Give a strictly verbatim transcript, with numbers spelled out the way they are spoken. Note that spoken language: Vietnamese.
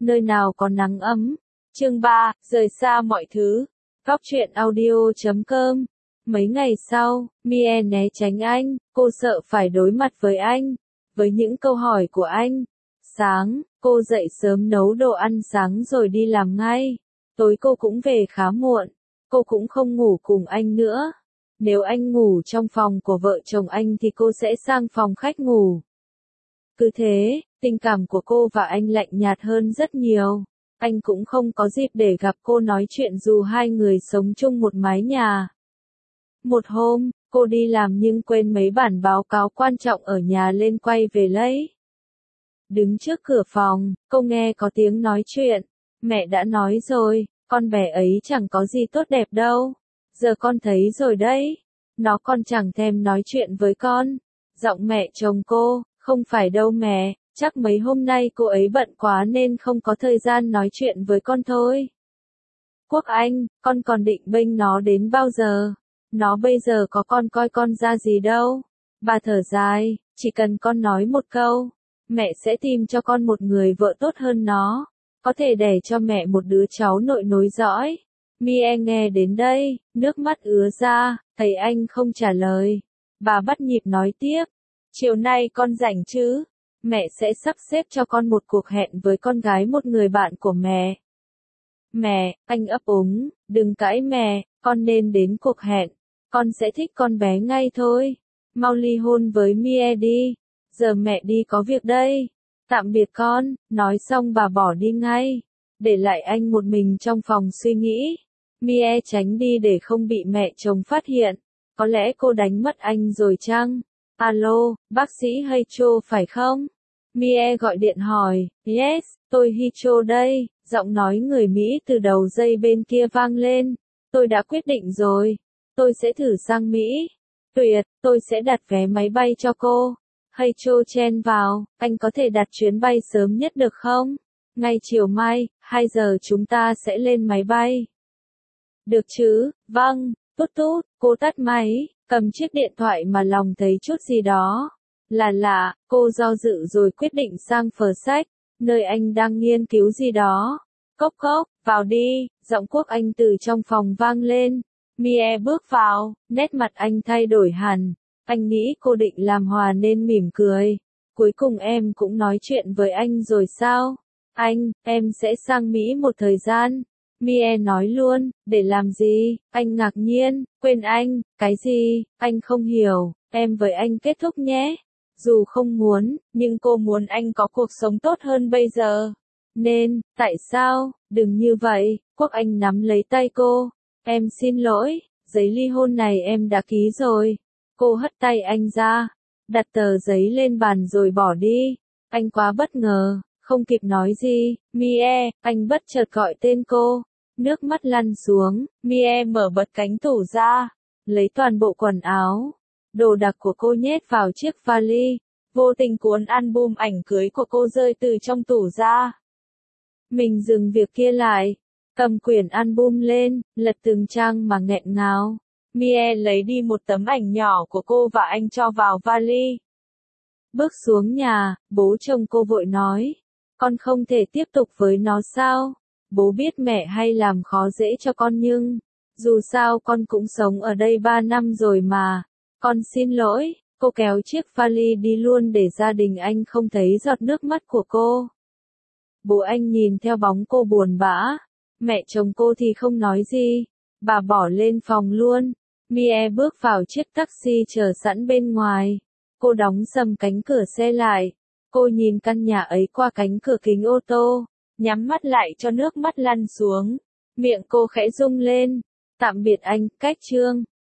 nơi nào có nắng ấm. Chương ba, rời xa mọi thứ. Góc truyện audio chấm com. Mấy ngày sau, Mie né tránh anh, cô sợ phải đối mặt với anh, với những câu hỏi của anh. Sáng, cô dậy sớm nấu đồ ăn sáng rồi đi làm ngay. Tối cô cũng về khá muộn. Cô cũng không ngủ cùng anh nữa. Nếu anh ngủ trong phòng của vợ chồng anh thì cô sẽ sang phòng khách ngủ. Cứ thế, tình cảm của cô và anh lạnh nhạt hơn rất nhiều. Anh cũng không có dịp để gặp cô nói chuyện dù hai người sống chung một mái nhà. Một hôm, cô đi làm nhưng quên mấy bản báo cáo quan trọng ở nhà lên quay về lấy. Đứng trước cửa phòng, cô nghe có tiếng nói chuyện. Mẹ đã nói rồi, con bé ấy chẳng có gì tốt đẹp đâu. Giờ con thấy rồi đấy. Nó còn chẳng thèm nói chuyện với con. Giọng mẹ chồng cô, không phải đâu mẹ, chắc mấy hôm nay cô ấy bận quá nên không có thời gian nói chuyện với con thôi. Quốc Anh, con còn định bênh nó đến bao giờ? Nó bây giờ có con coi con ra gì đâu. Bà thở dài, chỉ cần con nói một câu, mẹ sẽ tìm cho con một người vợ tốt hơn nó, có thể đẻ cho mẹ một đứa cháu nội nối dõi. Mie nghe đến đây, nước mắt ứa ra, thấy anh không trả lời. Bà bắt nhịp nói tiếp, chiều nay con rảnh chứ? Mẹ sẽ sắp xếp cho con một cuộc hẹn với con gái một người bạn của mẹ. Mẹ, anh ấp úng, đừng cãi mẹ, con nên đến cuộc hẹn. Con sẽ thích con bé ngay thôi. Mau ly hôn với Mie đi. Giờ mẹ đi có việc đây. Tạm biệt con, nói xong bà bỏ đi ngay. Để lại anh một mình trong phòng suy nghĩ. Mie tránh đi để không bị mẹ chồng phát hiện. Có lẽ cô đánh mất anh rồi chăng? Alo, bác sĩ Hicho phải không? Mie gọi điện hỏi, yes, tôi Hicho đây. Giọng nói người Mỹ từ đầu dây bên kia vang lên. Tôi đã quyết định rồi. Tôi sẽ thử sang Mỹ. Tuyệt, tôi sẽ đặt vé máy bay cho cô. Hicho chen vào, anh có thể đặt chuyến bay sớm nhất được không? Ngay chiều mai, hai giờ chúng ta sẽ lên máy bay. Được chứ, vâng, tút tút, cô tắt máy, cầm chiếc điện thoại mà lòng thấy chút gì đó. Là lạ, cô do dự rồi quyết định sang phở sách, nơi anh đang nghiên cứu gì đó. Cốc cốc, vào đi, giọng Quốc Anh từ trong phòng vang lên. Mie bước vào, nét mặt anh thay đổi hẳn. Anh nghĩ cô định làm hòa nên mỉm cười. Cuối cùng em cũng nói chuyện với anh rồi sao? Anh, em sẽ sang Mỹ một thời gian. Mie nói luôn, để làm gì? Anh ngạc nhiên, quên anh, cái gì? Anh không hiểu, em với anh kết thúc nhé. Dù không muốn, nhưng cô muốn anh có cuộc sống tốt hơn bây giờ. Nên, tại sao? Đừng như vậy. Quốc Anh nắm lấy tay cô. Em xin lỗi, giấy ly hôn này em đã ký rồi. Cô hất tay anh ra, đặt tờ giấy lên bàn rồi bỏ đi. Anh quá bất ngờ, không kịp nói gì. Mie, anh bất chợt gọi tên cô. Nước mắt lăn xuống, Mie mở bật cánh tủ ra, lấy toàn bộ quần áo, đồ đạc của cô nhét vào chiếc vali. Vô tình cuốn album ảnh cưới của cô rơi từ trong tủ ra. Mình dừng việc kia lại, cầm quyển album lên, lật từng trang mà nghẹn ngào. Mie lấy đi một tấm ảnh nhỏ của cô và anh cho vào vali. Bước xuống nhà, bố chồng cô vội nói, con không thể tiếp tục với nó sao? Bố biết mẹ hay làm khó dễ cho con nhưng, dù sao con cũng sống ở đây ba năm rồi mà. Con xin lỗi, cô kéo chiếc vali đi luôn để gia đình anh không thấy giọt nước mắt của cô. Bố anh nhìn theo bóng cô buồn bã. Mẹ chồng cô thì không nói gì. Bà bỏ lên phòng luôn. Mie bước vào chiếc taxi chờ sẵn bên ngoài. Cô đóng sầm cánh cửa xe lại. Cô nhìn căn nhà ấy qua cánh cửa kính ô tô, nhắm mắt lại cho nước mắt lăn xuống. Miệng cô khẽ rung lên. Tạm biệt anh, cách chương.